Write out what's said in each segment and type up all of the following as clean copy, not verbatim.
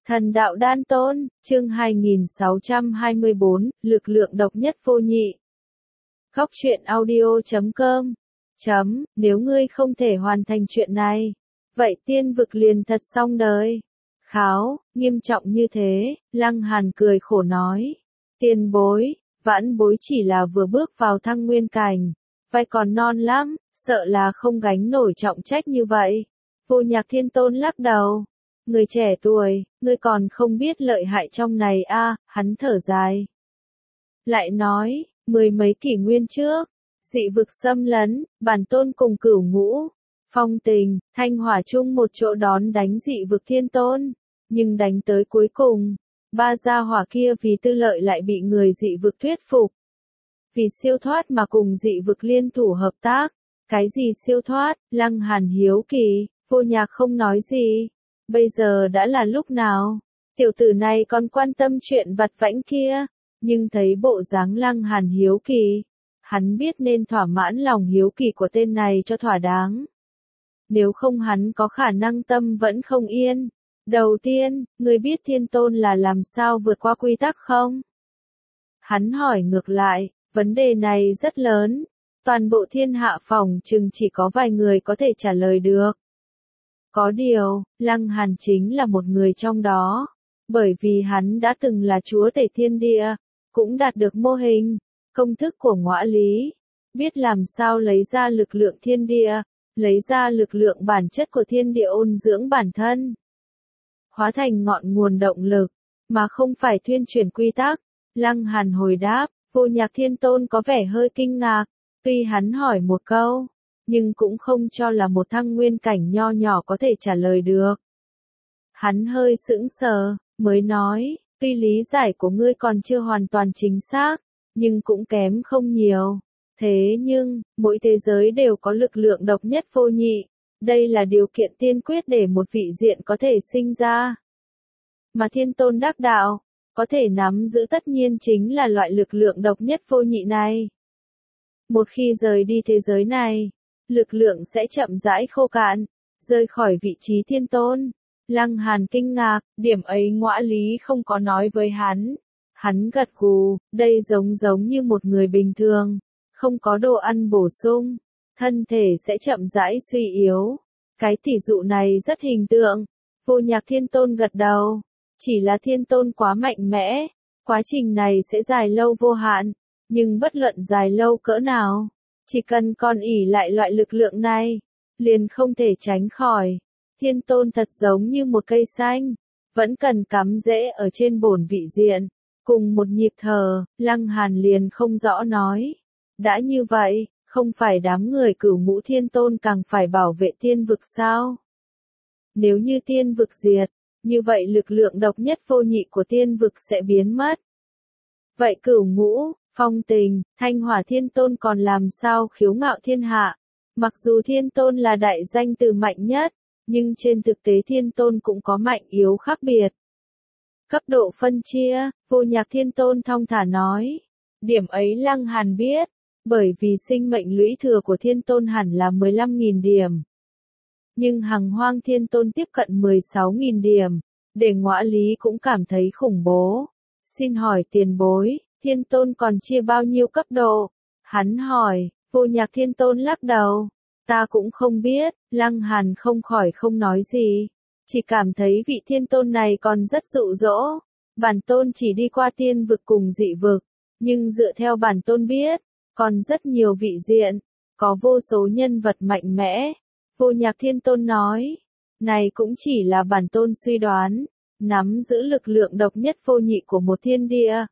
Thần đạo đan tôn, chương 2624, lực lượng độc nhất vô nhị. Góc truyện audio.com. Nếu ngươi không thể hoàn thành chuyện này, vậy tiên vực liền thật xong đời. Kháo, nghiêm trọng như thế, Lăng Hàn cười khổ nói. Tiền bối, vãn bối chỉ là vừa bước vào thăng nguyên cảnh, vai còn non lắm, sợ là không gánh nổi trọng trách như vậy. Vô Nhạc Thiên Tôn lắc đầu. Người trẻ tuổi, ngươi còn không biết lợi hại trong này a, hắn thở dài. Lại nói, mười mấy kỷ nguyên trước, dị vực xâm lấn, bản tôn cùng Cửu Ngũ, Phong Tình, Thanh Hỏa chung một chỗ đón đánh dị vực Thiên Tôn, nhưng đánh tới cuối cùng, ba gia hỏa kia vì tư lợi lại bị người dị vực thuyết phục. Vì siêu thoát mà cùng dị vực liên thủ hợp tác. Cái gì siêu thoát? Lăng Hàn hiếu kỳ, Vô Nhạc không nói gì. Bây giờ đã là lúc nào? Tiểu tử này còn quan tâm chuyện vặt vãnh kia, nhưng thấy bộ dáng Lăng Hàn hiếu kỳ, hắn biết nên thỏa mãn lòng hiếu kỳ của tên này cho thỏa đáng. Nếu không hắn có khả năng tâm vẫn không yên. Đầu tiên, ngươi biết Thiên Tôn là làm sao vượt qua quy tắc không? Hắn hỏi ngược lại, vấn đề này rất lớn, toàn bộ thiên hạ phòng chừng chỉ có vài người có thể trả lời được. Có điều, Lăng Hàn chính là một người trong đó, bởi vì hắn đã từng là chúa tể thiên địa, cũng đạt được mô hình, công thức của ngõa lý, biết làm sao lấy ra lực lượng thiên địa, lấy ra lực lượng bản chất của thiên địa ôn dưỡng bản thân, hóa thành ngọn nguồn động lực, mà không phải thuyên chuyển quy tắc. Lăng Hàn hồi đáp, Vô Nhạc Thiên Tôn có vẻ hơi kinh ngạc, tuy hắn hỏi một câu, nhưng cũng không cho là một thăng nguyên cảnh nho nhỏ có thể trả lời được. Hắn hơi sững sờ, mới nói, tuy lý giải của ngươi còn chưa hoàn toàn chính xác, nhưng cũng kém không nhiều. Thế nhưng, mỗi thế giới đều có lực lượng độc nhất vô nhị, đây là điều kiện tiên quyết để một vị diện có thể sinh ra. Mà Thiên Tôn đắc đạo, có thể nắm giữ tất nhiên chính là loại lực lượng độc nhất vô nhị này. Một khi rời đi thế giới này, lực lượng sẽ chậm rãi khô cạn, rời khỏi vị trí Thiên Tôn. Lăng Hàn kinh ngạc, điểm ấy ngõa lý không có nói với hắn. Hắn gật gù, đây giống như một người bình thường, không có đồ ăn bổ sung, thân thể sẽ chậm rãi suy yếu. Cái tỷ dụ này rất hình tượng. Vô Nhạc Thiên Tôn gật đầu, chỉ là Thiên Tôn quá mạnh mẽ, quá trình này sẽ dài lâu vô hạn, nhưng bất luận dài lâu cỡ nào, chỉ cần còn ỷ lại loại lực lượng này, liền không thể tránh khỏi. Thiên Tôn thật giống như một cây xanh, vẫn cần cắm rễ ở trên bổn vị diện. Cùng một nhịp thở, Lăng Hàn liền không rõ nói. Đã như vậy, không phải đám người Cửu Ngũ Thiên Tôn càng phải bảo vệ tiên vực sao? Nếu như tiên vực diệt, như vậy lực lượng độc nhất vô nhị của tiên vực sẽ biến mất. Vậy Cửu Ngũ, Phong Tình, Thanh Hỏa Thiên Tôn còn làm sao khiếu ngạo thiên hạ? Mặc dù Thiên Tôn là đại danh từ mạnh nhất, nhưng trên thực tế Thiên Tôn cũng có mạnh yếu khác biệt. Cấp độ phân chia, Vô Nhạc Thiên Tôn thong thả nói. Điểm ấy Lăng Hàn biết, bởi vì sinh mệnh lũy thừa của Thiên Tôn hẳn là 15.000 điểm. Nhưng Hằng Hoang Thiên Tôn tiếp cận 16.000 điểm, để ngõa lý cũng cảm thấy khủng bố. Xin hỏi tiền bối, Thiên Tôn còn chia bao nhiêu cấp độ? Hắn hỏi. Vô Nhạc Thiên Tôn lắc đầu. Ta cũng không biết. Lăng Hàn không khỏi không nói gì, chỉ cảm thấy vị Thiên Tôn này còn rất dụ dỗ. Bản tôn chỉ đi qua tiên vực cùng dị vực, nhưng dựa theo bản tôn biết, còn rất nhiều vị diện, có vô số nhân vật mạnh mẽ. Vô Nhạc Thiên Tôn nói, này cũng chỉ là bản tôn suy đoán, nắm giữ lực lượng độc nhất vô nhị của một thiên địa.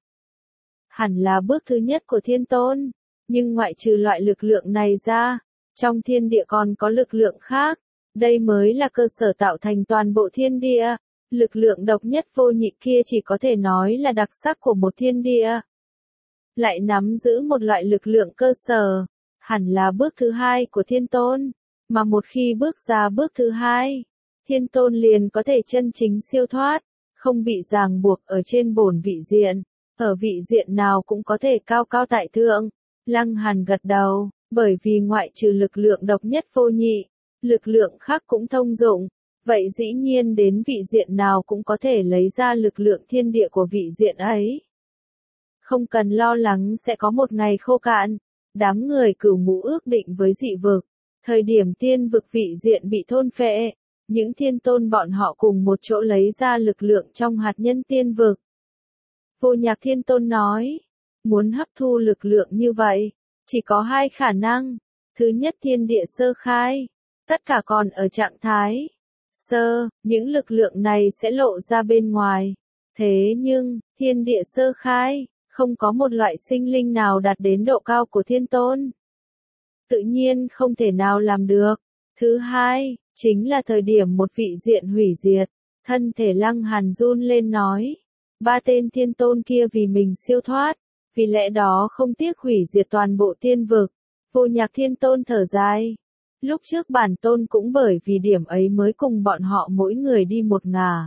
Hẳn là bước thứ nhất của Thiên Tôn, nhưng ngoại trừ loại lực lượng này ra, trong thiên địa còn có lực lượng khác, đây mới là cơ sở tạo thành toàn bộ thiên địa. Lực lượng độc nhất vô nhị kia chỉ có thể nói là đặc sắc của một thiên địa. Lại nắm giữ một loại lực lượng cơ sở, hẳn là bước thứ hai của Thiên Tôn, mà một khi bước ra bước thứ hai, Thiên Tôn liền có thể chân chính siêu thoát, không bị ràng buộc ở trên bổn vị diện, ở vị diện nào cũng có thể cao cao tại thượng. Lăng Hàn gật đầu, bởi vì ngoại trừ lực lượng độc nhất vô nhị, lực lượng khác cũng thông dụng. vậy dĩ nhiên đến vị diện nào cũng có thể lấy ra lực lượng thiên địa của vị diện ấy. Không cần lo lắng sẽ có một ngày khô cạn. Đám người Cửu Ngũ ước định với dị vực, thời điểm tiên vực vị diện bị thôn phệ, những thiên tôn bọn họ cùng một chỗ lấy ra lực lượng trong hạt nhân tiên vực. Vô Nhạc Thiên Tôn nói, muốn hấp thu lực lượng như vậy, chỉ có hai khả năng. Thứ nhất, thiên địa sơ khai, tất cả còn ở trạng thái sơ, những lực lượng này sẽ lộ ra bên ngoài. Thế nhưng, thiên địa sơ khai, không có một loại sinh linh nào đạt đến độ cao của thiên tôn. Tự nhiên không thể nào làm được. Thứ hai, chính là thời điểm một vị diện hủy diệt. Thân thể Lăng Hàn run lên nói. Ba tên thiên tôn kia vì mình siêu thoát, vì lẽ đó không tiếc hủy diệt toàn bộ tiên vực. Vô Nhạc Thiên Tôn thở dài. Lúc trước bản tôn cũng bởi vì điểm ấy mới cùng bọn họ mỗi người đi một ngả.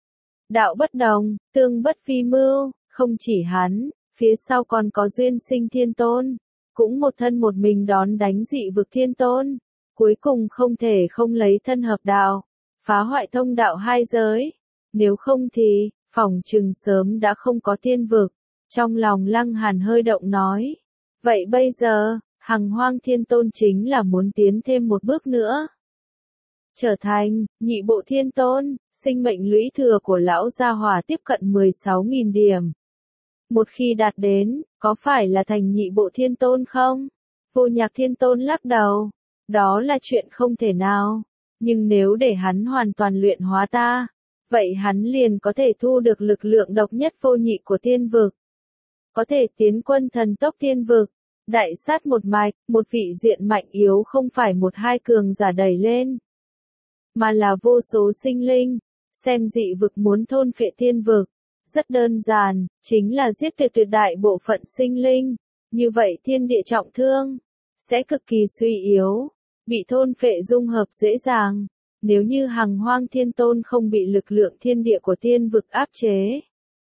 Đạo bất đồng, tương bất phi mưu, không chỉ hắn, phía sau còn có Duyên Sinh Thiên Tôn, cũng một thân một mình đón đánh dị vực Thiên Tôn, cuối cùng không thể không lấy thân hợp đạo, phá hoại thông đạo hai giới, nếu không thì, phỏng chừng sớm đã không có tiên vực. Trong lòng Lăng Hàn hơi động nói, vậy bây giờ, Hằng Hoang Thiên Tôn chính là muốn tiến thêm một bước nữa. Trở thành, nhị bộ Thiên Tôn, sinh mệnh lũy thừa của lão gia hỏa tiếp cận 16.000 điểm. Một khi đạt đến, có phải là thành nhị bộ Thiên Tôn không? Vô Nhạc Thiên Tôn lắc đầu, đó là chuyện không thể nào, nhưng nếu để hắn hoàn toàn luyện hóa ta, vậy hắn liền có thể thu được lực lượng độc nhất vô nhị của tiên vực. Có thể tiến quân thần tốc tiên vực, đại sát một mạch, một vị diện mạnh yếu không phải một hai cường giả đẩy lên, mà là vô số sinh linh. Xem dị vực muốn thôn phệ tiên vực, rất đơn giản, chính là giết tuyệt đại bộ phận sinh linh. Như vậy thiên địa trọng thương, sẽ cực kỳ suy yếu, bị thôn phệ dung hợp dễ dàng. Nếu như Hằng Hoang Thiên Tôn không bị lực lượng thiên địa của tiên vực áp chế,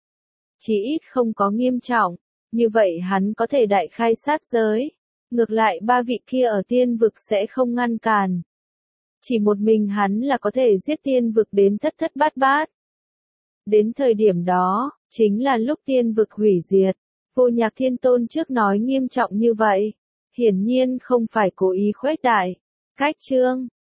chí ít không có nghiêm trọng, như vậy hắn có thể đại khai sát giới. Ngược lại ba vị kia ở tiên vực sẽ không ngăn cản. Chỉ một mình hắn là có thể giết tiên vực đến thất thất bát bát. Đến thời điểm đó, chính là lúc tiên vực hủy diệt. Vô Nhạc Thiên Tôn trước nói nghiêm trọng như vậy, hiển nhiên không phải cố ý khuếch đại. Cách chương